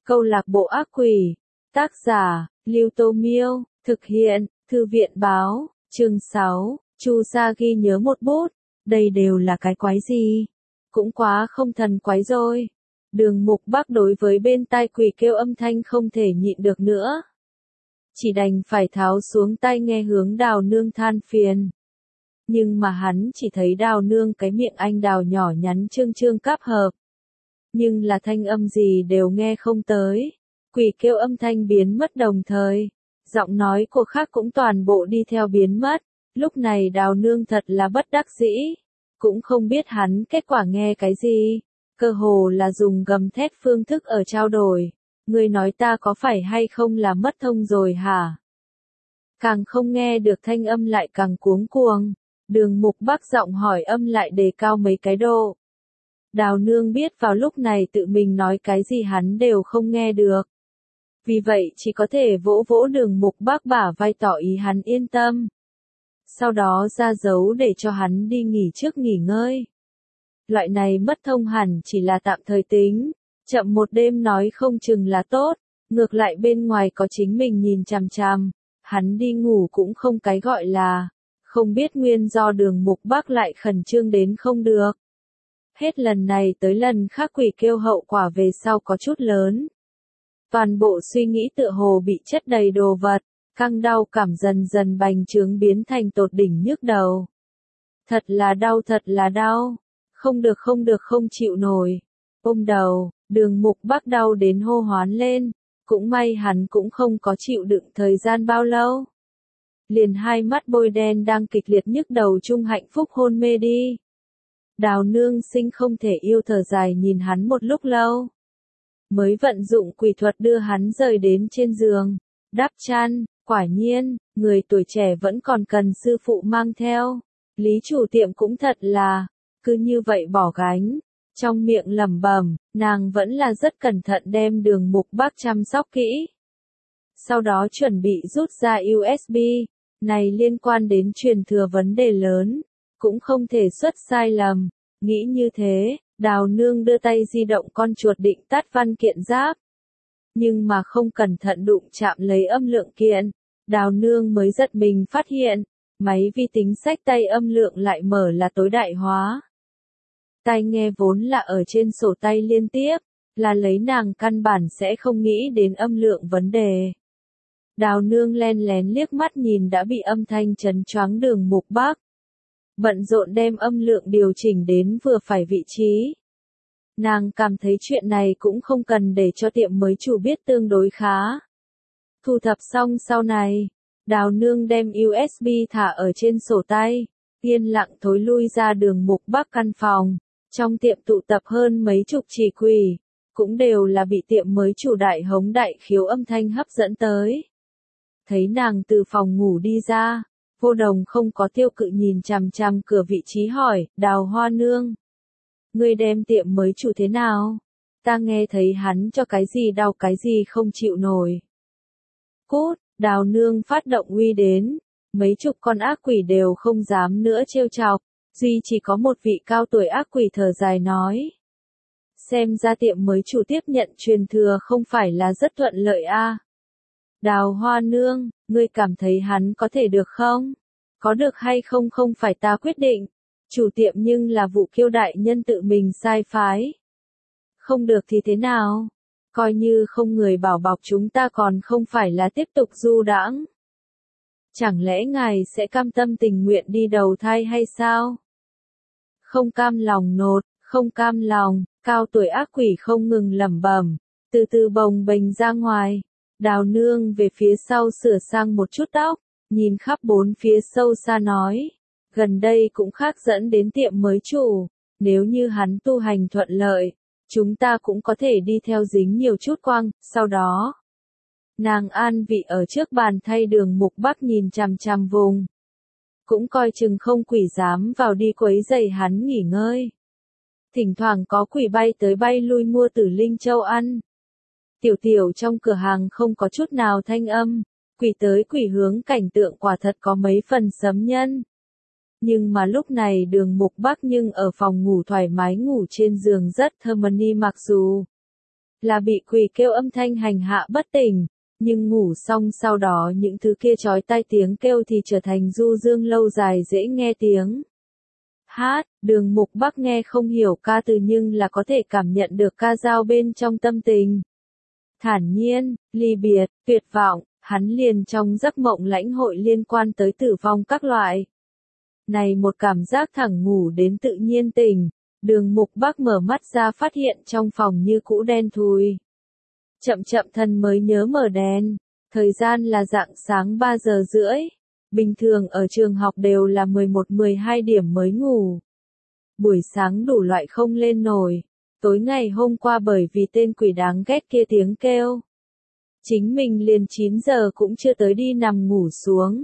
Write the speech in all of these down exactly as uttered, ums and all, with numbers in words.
Câu lạc bộ ác quỷ. Tác giả, Lưu Tô Miêu. Thực hiện, Thư viện Báo. Chương sáu. Chu Sa ghi nhớ một bút. Đây đều là cái quái gì? Cũng quá không thần quái rồi. Đường Mục Bắc đối với bên tai quỷ kêu âm thanh không thể nhịn được nữa. Chỉ đành phải tháo xuống tai nghe hướng Đào Nương than phiền. Nhưng mà hắn chỉ thấy Đào Nương cái miệng anh đào nhỏ nhắn trương trương cáp hợp. Nhưng là thanh âm gì đều nghe không tới. Quỷ kêu âm thanh biến mất đồng thời. Giọng nói của khác cũng toàn bộ đi theo biến mất. Lúc này Đào Nương thật là bất đắc dĩ. Cũng không biết hắn kết quả nghe cái gì. Cơ hồ là dùng gầm thét phương thức ở trao đổi. Ngươi nói ta có phải hay không là mất thông rồi hả? Càng không nghe được thanh âm lại càng cuống cuồng. Đường Mục Bắc giọng hỏi âm lại đề cao mấy cái độ. Đào Nương biết vào lúc này tự mình nói cái gì hắn đều không nghe được. Vì vậy chỉ có thể vỗ vỗ Đường Mục Bắc bả vai tỏ ý hắn yên tâm. Sau đó ra dấu để cho hắn đi nghỉ trước nghỉ ngơi. Loại này mất thông hẳn chỉ là tạm thời tính, chậm một đêm nói không chừng là tốt, ngược lại bên ngoài có chính mình nhìn chằm chằm, hắn đi ngủ cũng không cái gọi là, không biết nguyên do Đường Mục Bắc lại khẩn trương đến không được. Hết lần này tới lần khác quỷ kêu hậu quả về sau có chút lớn. Toàn bộ suy nghĩ tựa hồ bị chất đầy đồ vật, căng đau cảm dần dần bành trướng biến thành tột đỉnh nhức đầu. Thật là đau thật là đau, không được không được không chịu nổi. Ôm đầu, Đường Mục Bắc đau đến hô hoán lên, cũng may hắn cũng không có chịu đựng thời gian bao lâu. Liền hai mắt bôi đen đang kịch liệt nhức đầu chung hạnh phúc hôn mê đi. Đào Nương sinh không thể yêu thở dài nhìn hắn một lúc lâu. Mới vận dụng quỷ thuật đưa hắn rời đến trên giường, đắp chăn, quả nhiên, người tuổi trẻ vẫn còn cần sư phụ mang theo. Lý chủ tiệm cũng thật là, cứ như vậy bỏ gánh, trong miệng lẩm bẩm, nàng vẫn là rất cẩn thận đem Đường Mục Bắc chăm sóc kỹ. Sau đó chuẩn bị rút ra u ét bê, này liên quan đến truyền thừa vấn đề lớn, cũng không thể xuất sai lầm, nghĩ như thế. Đào Nương đưa tay di động con chuột định tắt văn kiện giáp. Nhưng mà không cẩn thận đụng chạm lấy âm lượng kiện. Đào Nương mới giật mình phát hiện, máy vi tính xách tay âm lượng lại mở là tối đại hóa. Tai nghe vốn là ở trên sổ tay liên tiếp, là lấy nàng căn bản sẽ không nghĩ đến âm lượng vấn đề. Đào Nương len lén liếc mắt nhìn đã bị âm thanh chấn choáng Đường Mục Bắc. Bận rộn đem âm lượng điều chỉnh đến vừa phải vị trí. Nàng cảm thấy chuyện này cũng không cần để cho tiệm mới chủ biết tương đối khá. Thu thập xong sau này, Đào Nương đem u ét bê thả ở trên sổ tay, yên lặng thối lui ra Đường Mục Bắc căn phòng. Trong tiệm tụ tập hơn mấy chục chỉ quỷ, cũng đều là bị tiệm mới chủ đại hống đại khiếu âm thanh hấp dẫn tới. Thấy nàng từ phòng ngủ đi ra. Vô Đồng không có tiêu cự nhìn chằm chằm cửa vị trí hỏi, Đào Hoa Nương. Ngươi đem tiệm mới chủ thế nào? Ta nghe thấy hắn cho cái gì đau cái gì không chịu nổi. Cút, Đào Nương phát động uy đến, mấy chục con ác quỷ đều không dám nữa trêu chọc, duy chỉ có một vị cao tuổi ác quỷ thở dài nói. Xem ra tiệm mới chủ tiếp nhận truyền thừa không phải là rất thuận lợi a. À. Đào Hoa Nương, ngươi cảm thấy hắn có thể được không? Có được hay không không phải ta quyết định. Chủ tiệm nhưng là Vũ Kiêu đại nhân tự mình sai phái. Không được thì thế nào? Coi như không người bảo bọc chúng ta còn không phải là tiếp tục du đãng. Chẳng lẽ ngài sẽ cam tâm tình nguyện đi đầu thai hay sao? Không cam lòng nột, không cam lòng, cao tuổi ác quỷ không ngừng lẩm bẩm, từ từ bồng bềnh ra ngoài. Đào Nương về phía sau sửa sang một chút tóc, nhìn khắp bốn phía sâu xa nói, gần đây cũng khác dẫn đến tiệm mới chủ, nếu như hắn tu hành thuận lợi, chúng ta cũng có thể đi theo dính nhiều chút quang, sau đó. Nàng an vị ở trước bàn thay Đường Mục Bắc nhìn chằm chằm vùng. Cũng coi chừng không quỷ dám vào đi quấy rầy hắn nghỉ ngơi. Thỉnh thoảng có quỷ bay tới bay lui mua Tử Linh Châu ăn. Tiểu tiểu trong cửa hàng không có chút nào thanh âm, quỷ tới quỷ hướng cảnh tượng quả thật có mấy phần sấm nhân. Nhưng mà lúc này Đường Mục Bắc nhưng ở phòng ngủ thoải mái ngủ trên giường rất thơm ni mặc dù là bị quỷ kêu âm thanh hành hạ bất tỉnh, nhưng ngủ xong sau đó những thứ kia chói tai tiếng kêu thì trở thành du dương lâu dài dễ nghe tiếng hát. Đường Mục Bắc nghe không hiểu ca từ nhưng là có thể cảm nhận được ca dao bên trong tâm tình. Thản nhiên, ly biệt, tuyệt vọng, hắn liền trong giấc mộng lãnh hội liên quan tới tử vong các loại. Này một cảm giác thẳng ngủ đến tự nhiên tỉnh, Đường Mục Bắc mở mắt ra phát hiện trong phòng như cũ đen thui. Chậm chậm thân mới nhớ mở đèn, thời gian là rạng sáng ba giờ rưỡi, bình thường ở trường học đều là mười một mười hai điểm mới ngủ. Buổi sáng đủ loại không lên nổi, tối ngày hôm qua bởi vì tên quỷ đáng ghét kia tiếng kêu. Chính mình liền chín giờ cũng chưa tới đi nằm ngủ xuống.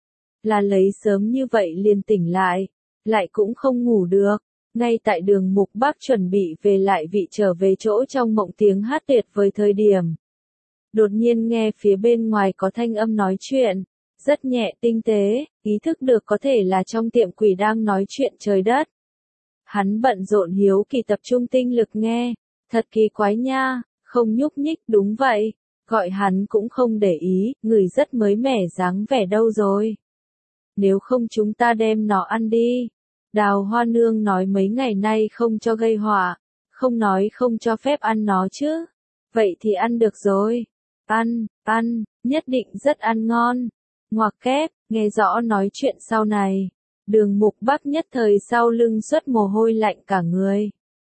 Là lấy sớm như vậy liền tỉnh lại, lại cũng không ngủ được. Ngay tại Đường Mục Bắc chuẩn bị về lại vị trở về chỗ trong mộng tiếng hát tuyệt với thời điểm. Đột nhiên nghe phía bên ngoài có thanh âm nói chuyện, rất nhẹ tinh tế, ý thức được có thể là trong tiệm quỷ đang nói chuyện trời đất. Hắn bận rộn hiếu kỳ tập trung tinh lực nghe, thật kỳ quái nha, không nhúc nhích đúng vậy, gọi hắn cũng không để ý, người rất mới mẻ dáng vẻ đâu rồi. Nếu không chúng ta đem nó ăn đi. Đào Hoa Nương nói mấy ngày nay không cho gây họa, không nói không cho phép ăn nó chứ. Vậy thì ăn được rồi. Ăn, ăn, nhất định rất ăn ngon. Ngoặc kép, nghe rõ nói chuyện sau này. Đường Mục Bắc nhất thời sau lưng xuất mồ hôi lạnh cả người.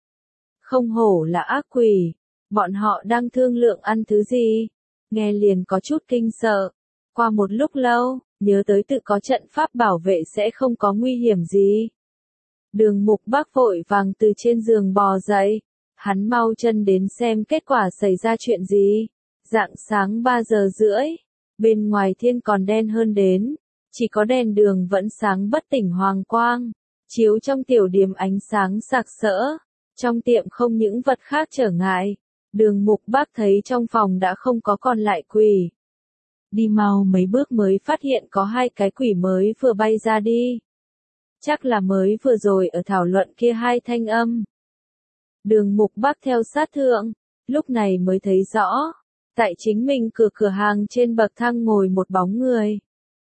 Không hổ là ác quỷ, bọn họ đang thương lượng ăn thứ gì. Nghe liền có chút kinh sợ. Qua một lúc lâu, nhớ tới tự có trận pháp bảo vệ sẽ không có nguy hiểm gì. Đường Mục Bắc vội vàng từ trên giường bò dậy, hắn mau chân đến xem kết quả xảy ra chuyện gì. Rạng sáng ba giờ rưỡi, bên ngoài thiên còn đen hơn đến, chỉ có đèn đường vẫn sáng bất tỉnh hoàng quang, chiếu trong tiểu điếm ánh sáng sặc sỡ, trong tiệm không những vật khác trở ngại. Đường Mục Bắc thấy trong phòng đã không có còn lại quỷ. Đi mau mấy bước mới phát hiện có hai cái quỷ mới vừa bay ra đi. Chắc là mới vừa rồi ở thảo luận kia hai thanh âm. Đường Mục Bắc theo sát thượng, lúc này mới thấy rõ, tại chính mình cửa cửa hàng trên bậc thang ngồi một bóng người.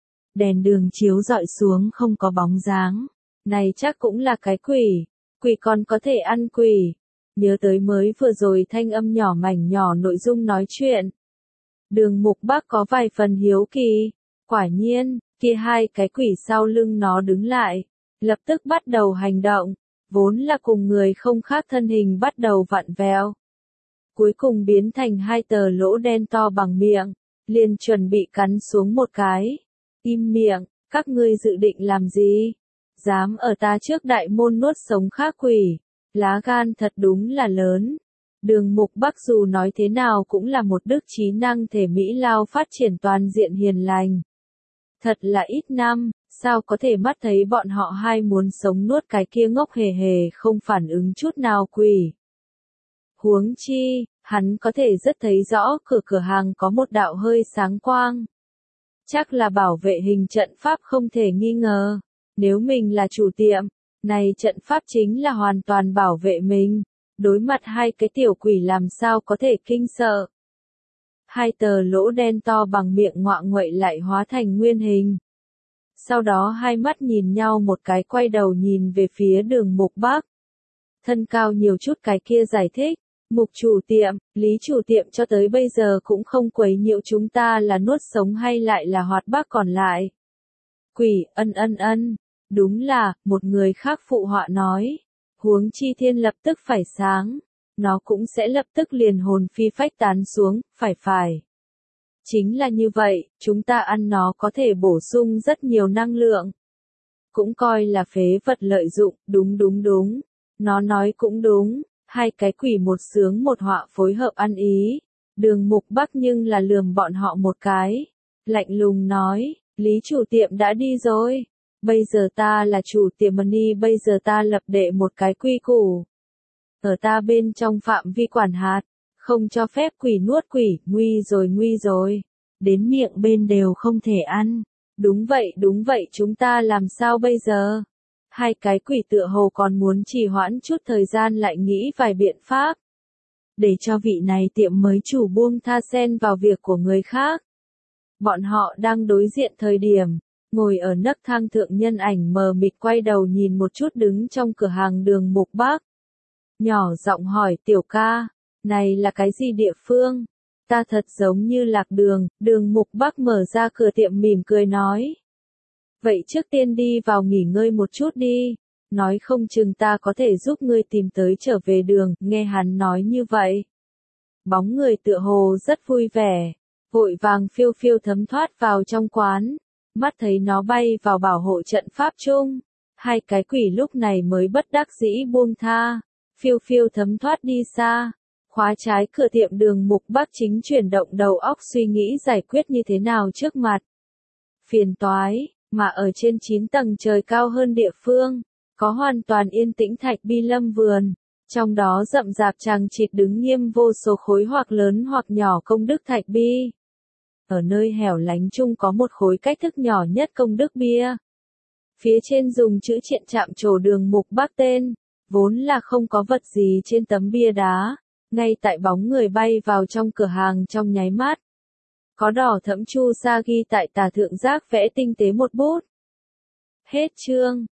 Đèn đường chiếu dọi xuống không có bóng dáng, này chắc cũng là cái quỷ, quỷ còn có thể ăn quỷ. Nhớ tới mới vừa rồi thanh âm nhỏ mảnh nhỏ nội dung nói chuyện. Đường Mục Bắc có vài phần hiếu kỳ, quả nhiên, kia hai cái quỷ sau lưng nó đứng lại, lập tức bắt đầu hành động, vốn là cùng người không khác thân hình bắt đầu vặn vẹo. Cuối cùng biến thành hai tờ lỗ đen to bằng miệng, liền chuẩn bị cắn xuống một cái. Im miệng, các ngươi dự định làm gì? Dám ở ta trước đại môn nuốt sống khác quỷ, lá gan thật đúng là lớn. Đường Mục Bắc dù nói thế nào cũng là một đức trí năng thể Mỹ Lao phát triển toàn diện hiền lành. Thật là ít năm, sao có thể mắt thấy bọn họ hai muốn sống nuốt cái kia ngốc hề hề không phản ứng chút nào quỷ. Huống chi, hắn có thể rất thấy rõ cửa cửa hàng có một đạo hơi sáng quang. Chắc là bảo vệ hình trận pháp không thể nghi ngờ. Nếu mình là chủ tiệm, này trận pháp chính là hoàn toàn bảo vệ mình. Đối mặt hai cái tiểu quỷ làm sao có thể kinh sợ. Hai tờ lỗ đen to bằng miệng ngoạ nguậy lại hóa thành nguyên hình. Sau đó hai mắt nhìn nhau một cái quay đầu nhìn về phía Đường Mục Bắc. Thân cao nhiều chút cái kia giải thích. Mục chủ tiệm, Lý chủ tiệm cho tới bây giờ cũng không quấy nhiễu chúng ta là nuốt sống hay lại là hoạt bác còn lại. Quỷ, ân ân ân, đúng là, một người khác phụ họa nói. Huống chi thiên lập tức phải sáng, nó cũng sẽ lập tức liền hồn phi phách tán xuống, phải phải. Chính là như vậy, chúng ta ăn nó có thể bổ sung rất nhiều năng lượng. Cũng coi là phế vật lợi dụng, đúng đúng đúng. Nó nói cũng đúng, hai cái quỷ một sướng một họa phối hợp ăn ý. Đường Mục Bắc nhưng là lườm bọn họ một cái. Lạnh lùng nói, Lý chủ tiệm đã đi rồi. Bây giờ ta là chủ tiệm money, bây giờ ta lập đệ một cái quy củ. Ở ta bên trong phạm vi quản hạt, không cho phép quỷ nuốt quỷ, nguy rồi nguy rồi. Đến miệng bên đều không thể ăn. Đúng vậy đúng vậy, chúng ta làm sao bây giờ? Hai cái quỷ tựa hồ còn muốn trì hoãn chút thời gian lại nghĩ vài biện pháp. để cho vị này tiệm mới chủ buông tha xen vào việc của người khác. Bọn họ đang đối diện thời điểm, ngồi ở nấc thang thượng nhân ảnh mờ mịt quay đầu nhìn một chút đứng trong cửa hàng Đường Mục Bắc. Nhỏ giọng hỏi tiểu ca, này là cái gì địa phương? Ta thật giống như lạc đường. Đường Mục Bắc mở ra cửa tiệm mỉm cười nói. Vậy trước tiên đi vào nghỉ ngơi một chút đi, nói không chừng ta có thể giúp ngươi tìm tới trở về đường. Nghe hắn nói như vậy, bóng người tựa hồ rất vui vẻ, vội vàng phiêu phiêu thấm thoát vào trong quán, mắt thấy nó bay vào bảo hộ trận pháp chung. Hai cái quỷ lúc này mới bất đắc dĩ buông tha, phiêu phiêu thấm thoát đi xa. Khóa trái cửa tiệm Đường Mục Bắc chính chuyển động đầu óc suy nghĩ giải quyết như thế nào trước mặt phiền toái, mà ở trên chín tầng trời cao hơn địa phương, có hoàn toàn yên tĩnh Thạch Bi Lâm vườn, trong đó rậm rạp chằng chịt đứng nghiêm vô số khối hoặc lớn hoặc nhỏ công đức thạch bi. Ở nơi hẻo lánh chung có một khối cách thức nhỏ nhất công đức bia. Phía trên dùng chữ triện chạm trổ Đường Mục Bắc tên, vốn là không có vật gì trên tấm bia đá, ngay tại bóng người bay vào trong cửa hàng trong nháy mắt. Có đỏ thẫm chu sa ghi tại tà thượng giác vẽ tinh tế một bút. Hết chương.